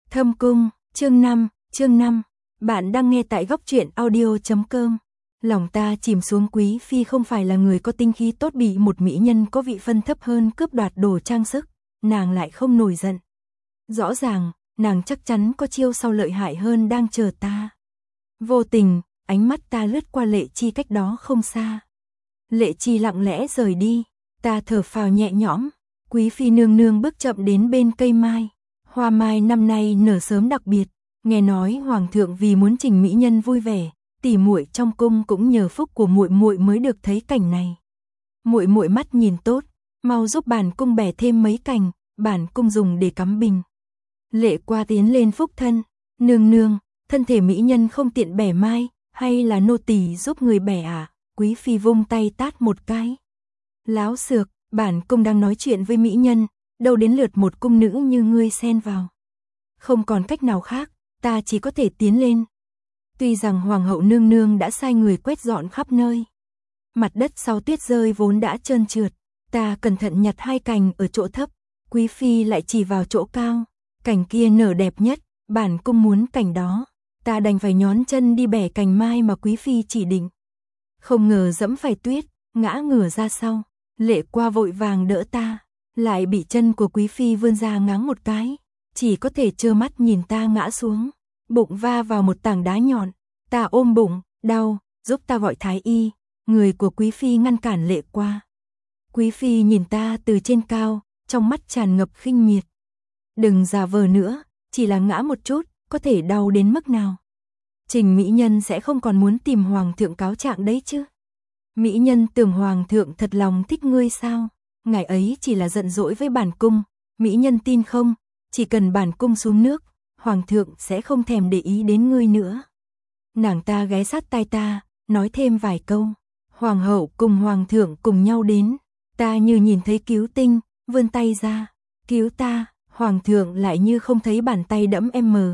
Thâm Cung, chương 5. Bạn đang nghe tại góc truyện audio.com. Lòng ta chìm xuống, Quý Phi không phải là người có tinh khí tốt bị một mỹ nhân có vị phân thấp hơn cướp đoạt đồ trang sức, nàng lại không nổi giận. Rõ ràng, nàng chắc chắn có chiêu sau lợi hại hơn đang chờ ta. Vô tình, ánh mắt ta lướt qua Lệ Chi cách đó không xa. Lệ Chi lặng lẽ rời đi, ta thở phào nhẹ nhõm. Quý Phi nương nương bước chậm đến bên cây mai. Hoa mai năm nay nở sớm đặc biệt, nghe nói hoàng thượng vì muốn Trình mỹ nhân vui vẻ, tỷ muội trong cung cũng nhờ phúc của muội muội mới được thấy cảnh này. Muội muội mắt nhìn tốt, mau giúp bản cung bẻ thêm mấy cành, bản cung dùng để cắm bình. Lệ Qua tiến lên phúc thân, nương nương, thân thể mỹ nhân không tiện bẻ mai, hay là nô tỳ giúp người bẻ à? Quý Phi vung tay tát một cái. Láo xược, bản cung đang nói chuyện với mỹ nhân, đâu đến lượt một cung nữ như ngươi xen vào. Không còn cách nào khác, ta chỉ có thể tiến lên. Tuy rằng hoàng hậu nương nương đã sai người quét dọn khắp nơi. Mặt đất sau tuyết rơi vốn đã trơn trượt, ta cẩn thận nhặt hai cành ở chỗ thấp, Quý Phi lại chỉ vào chỗ cao. Cành kia nở đẹp nhất, bản cung muốn cành đó. Ta đành phải nhón chân đi bẻ cành mai mà Quý Phi chỉ định. Không ngờ dẫm phải tuyết, ngã ngửa ra sau. Lệ Qua vội vàng đỡ ta, lại bị chân của Quý Phi vươn ra ngáng một cái, chỉ có thể trơ mắt nhìn ta ngã xuống, bụng va vào một tảng đá nhọn, ta ôm bụng, đau, giúp ta gọi thái y. Người của Quý Phi ngăn cản Lệ Qua. Quý Phi nhìn ta từ trên cao, trong mắt tràn ngập khinh miệt. Đừng giả vờ nữa, chỉ là ngã một chút, có thể đau đến mức nào? Trình mỹ nhân sẽ không còn muốn tìm hoàng thượng cáo trạng đấy chứ? Mỹ nhân tưởng hoàng thượng thật lòng thích ngươi sao? Ngài ấy chỉ là giận dỗi với bản cung, mỹ nhân tin không? Chỉ cần bản cung xuống nước, hoàng thượng sẽ không thèm để ý đến ngươi nữa. Nàng ta ghé sát tai ta, nói thêm vài câu. Hoàng hậu cùng hoàng thượng cùng nhau đến, ta như nhìn thấy cứu tinh, vươn tay ra, cứu ta. Hoàng thượng lại như không thấy bàn tay đẫm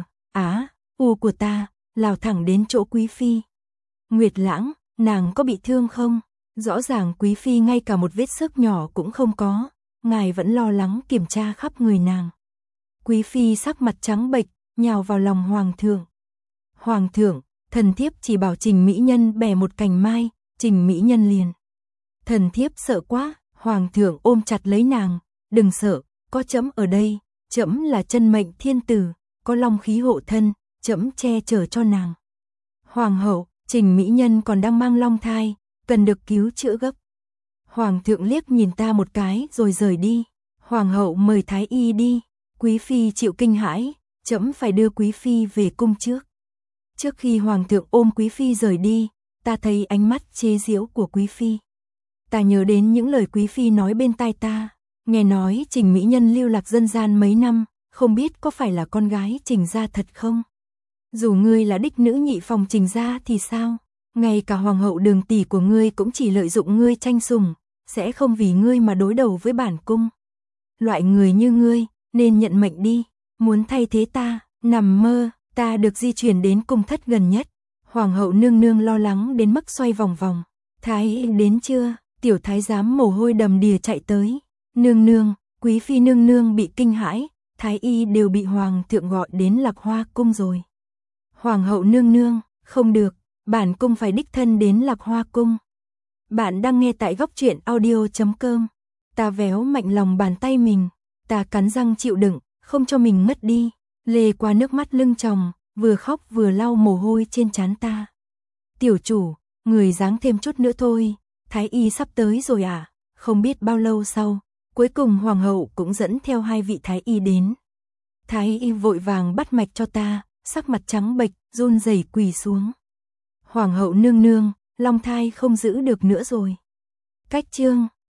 u của ta, lao thẳng đến chỗ Quý Phi. Nguyệt Lãng, nàng có bị thương không? Rõ ràng Quý Phi ngay cả một vết xước nhỏ cũng không có, ngài vẫn lo lắng kiểm tra khắp người nàng. Quý Phi sắc mặt trắng bệch, nhào vào lòng hoàng thượng. Hoàng thượng, thần thiếp chỉ bảo Trình mỹ nhân bẻ một cành mai, Trình mỹ nhân liền. Thần thiếp sợ quá, hoàng thượng ôm chặt lấy nàng, đừng sợ, có trẫm ở đây. Trẫm là chân mệnh thiên tử, có long khí hộ thân, trẫm che chở cho nàng. Hoàng hậu, Trình mỹ nhân còn đang mang long thai, cần được cứu chữa gấp. Hoàng thượng liếc nhìn ta một cái rồi rời đi. Hoàng hậu mời thái y đi. Quý Phi chịu kinh hãi, trẫm phải đưa Quý Phi về cung trước. Trước khi hoàng thượng ôm Quý Phi rời đi, ta thấy ánh mắt chế giễu của Quý Phi. Ta nhớ đến những lời Quý Phi nói bên tai ta. Nghe nói Trình mỹ nhân lưu lạc dân gian mấy năm, không biết có phải là con gái Trình gia thật không? Dù ngươi là đích nữ nhị phòng Trình gia thì sao? Ngay cả hoàng hậu Đường tỷ của ngươi cũng chỉ lợi dụng ngươi tranh sủng, sẽ không vì ngươi mà đối đầu với bản cung. Loại người như ngươi, nên nhận mệnh đi, muốn thay thế ta, nằm mơ, ta được di chuyển đến cung thất gần nhất. Hoàng hậu nương nương lo lắng đến mức xoay vòng vòng. Thái đến chưa? Tiểu thái giám mồ hôi đầm đìa chạy tới. Nương nương, Quý Phi nương nương bị kinh hãi, thái y đều bị hoàng thượng gọi đến Lạc Hoa cung rồi. Hoàng hậu nương nương, không được, bản cung phải đích thân đến Lạc Hoa cung. Bạn đang nghe tại góc truyện audio.com. Ta véo mạnh lòng bàn tay mình, ta cắn răng chịu đựng, không cho mình ngất đi. Lê Qua nước mắt lưng tròng, vừa khóc vừa lau mồ hôi trên trán ta. Tiểu chủ, người dáng thêm chút nữa thôi, thái y sắp tới rồi à? Không biết bao lâu sau, cuối cùng hoàng hậu cũng dẫn theo hai vị thái y đến. Thái y vội vàng bắt mạch cho ta, sắc mặt trắng bệch, run rẩy quỳ xuống. Hoàng hậu nương nương, long thai không giữ được nữa rồi. Cách chương